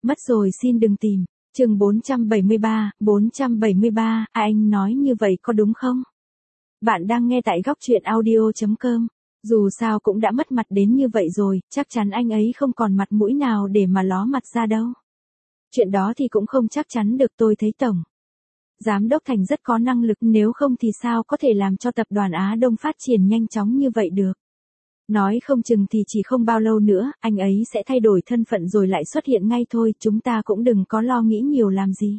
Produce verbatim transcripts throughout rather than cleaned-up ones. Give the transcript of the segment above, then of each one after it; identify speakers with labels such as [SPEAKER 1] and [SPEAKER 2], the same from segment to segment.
[SPEAKER 1] Mất rồi xin đừng tìm. Chương bốn trăm bảy mươi ba, bốn trăm bảy mươi ba, à, anh nói như vậy có đúng không? Bạn đang nghe tại góc truyện audio chấm com. Dù sao cũng đã mất mặt đến như vậy rồi, chắc chắn anh ấy không còn mặt mũi nào để mà ló mặt ra đâu. Chuyện đó thì cũng không chắc chắn được, tôi thấy Tổng Giám đốc Thành rất có năng lực, nếu không thì sao có thể làm cho tập đoàn Á Đông phát triển nhanh chóng như vậy được. Nói không chừng thì chỉ không bao lâu nữa, anh ấy sẽ thay đổi thân phận rồi lại xuất hiện ngay thôi, chúng ta cũng đừng có lo nghĩ nhiều làm gì.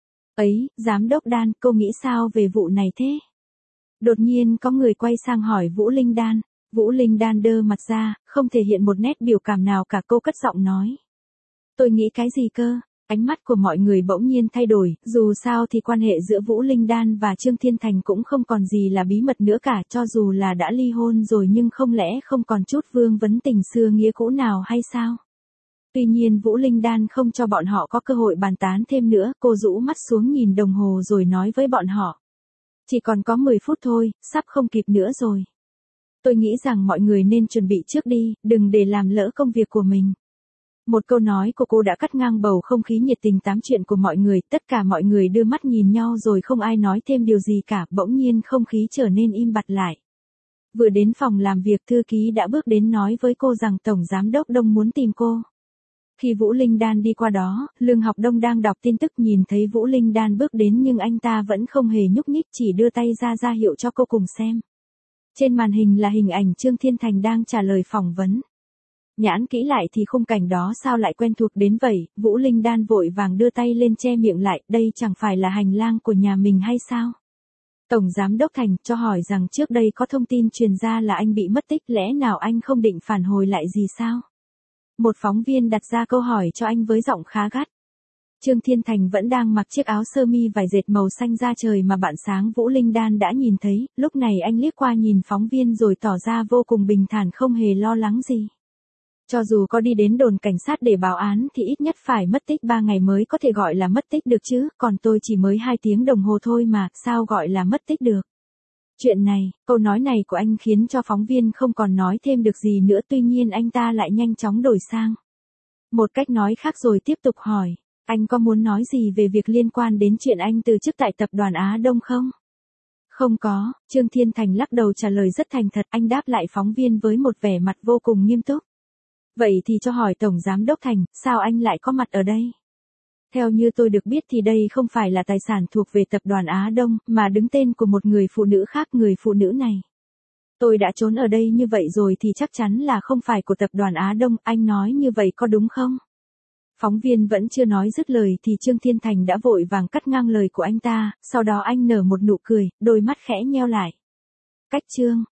[SPEAKER 1] Ấy, Giám đốc Dan, cô nghĩ sao về vụ này thế? Đột nhiên có người quay sang hỏi Vũ Linh Dan. Vũ Linh Dan đơ mặt ra, không thể hiện một nét biểu cảm nào cả, cô cất giọng nói. Tôi nghĩ cái gì cơ? Ánh mắt của mọi người bỗng nhiên thay đổi, dù sao thì quan hệ giữa Vũ Linh Dan và Trương Thiên Thành cũng không còn gì là bí mật nữa cả, cho dù là đã ly hôn rồi nhưng không lẽ không còn chút vương vấn tình xưa nghĩa cũ nào hay sao? Tuy nhiên Vũ Linh Dan không cho bọn họ có cơ hội bàn tán thêm nữa, cô rũ mắt xuống nhìn đồng hồ rồi nói với bọn họ. Chỉ còn có mười phút thôi, sắp không kịp nữa rồi. Tôi nghĩ rằng mọi người nên chuẩn bị trước đi, đừng để làm lỡ công việc của mình. Một câu nói của cô đã cắt ngang bầu không khí nhiệt tình tám chuyện của mọi người, tất cả mọi người đưa mắt nhìn nhau rồi không ai nói thêm điều gì cả, bỗng nhiên không khí trở nên im bặt lại. Vừa đến phòng làm việc, thư ký đã bước đến nói với cô rằng Tổng Giám đốc Đông muốn tìm cô. Khi Vũ Linh Dan đi qua đó, Lương Học Đông đang đọc tin tức nhìn thấy Vũ Linh Dan bước đến nhưng anh ta vẫn không hề nhúc nhích, chỉ đưa tay ra ra hiệu cho cô cùng xem. Trên màn hình là hình ảnh Trương Thiên Thành đang trả lời phỏng vấn. Nhãn kỹ lại thì khung cảnh đó sao lại quen thuộc đến vậy, Vũ Linh Dan vội vàng đưa tay lên che miệng lại, đây chẳng phải là hành lang của nhà mình hay sao? Tổng Giám đốc Thành cho hỏi rằng trước đây có thông tin truyền ra là anh bị mất tích, lẽ nào anh không định phản hồi lại gì sao? Một phóng viên đặt ra câu hỏi cho anh với giọng khá gắt. Trương Thiên Thành vẫn đang mặc chiếc áo sơ mi vải dệt màu xanh da trời mà bạn sáng Vũ Linh Dan đã nhìn thấy, lúc này anh liếc qua nhìn phóng viên rồi tỏ ra vô cùng bình thản, không hề lo lắng gì. Cho dù có đi đến đồn cảnh sát để báo án thì ít nhất phải mất tích ba ngày mới có thể gọi là mất tích được chứ, còn tôi chỉ mới hai tiếng đồng hồ thôi mà, sao gọi là mất tích được. Chuyện này, câu nói này của anh khiến cho phóng viên không còn nói thêm được gì nữa, tuy nhiên anh ta lại nhanh chóng đổi sang một cách nói khác rồi tiếp tục hỏi, anh có muốn nói gì về việc liên quan đến chuyện anh từ chức tại tập đoàn Á Đông không? Không có, Trương Thiên Thành lắc đầu trả lời rất thành thật, anh đáp lại phóng viên với một vẻ mặt vô cùng nghiêm túc. Vậy thì cho hỏi Tổng Giám đốc Thành, sao anh lại có mặt ở đây? Theo như tôi được biết thì đây không phải là tài sản thuộc về tập đoàn Á Đông, mà đứng tên của một người phụ nữ khác, người phụ nữ này. Tôi đã trốn ở đây như vậy rồi thì chắc chắn là không phải của tập đoàn Á Đông, anh nói như vậy có đúng không? Phóng viên vẫn chưa nói dứt lời thì Trương Thiên Thành đã vội vàng cắt ngang lời của anh ta, sau đó anh nở một nụ cười, đôi mắt khẽ nheo lại. Cách Trương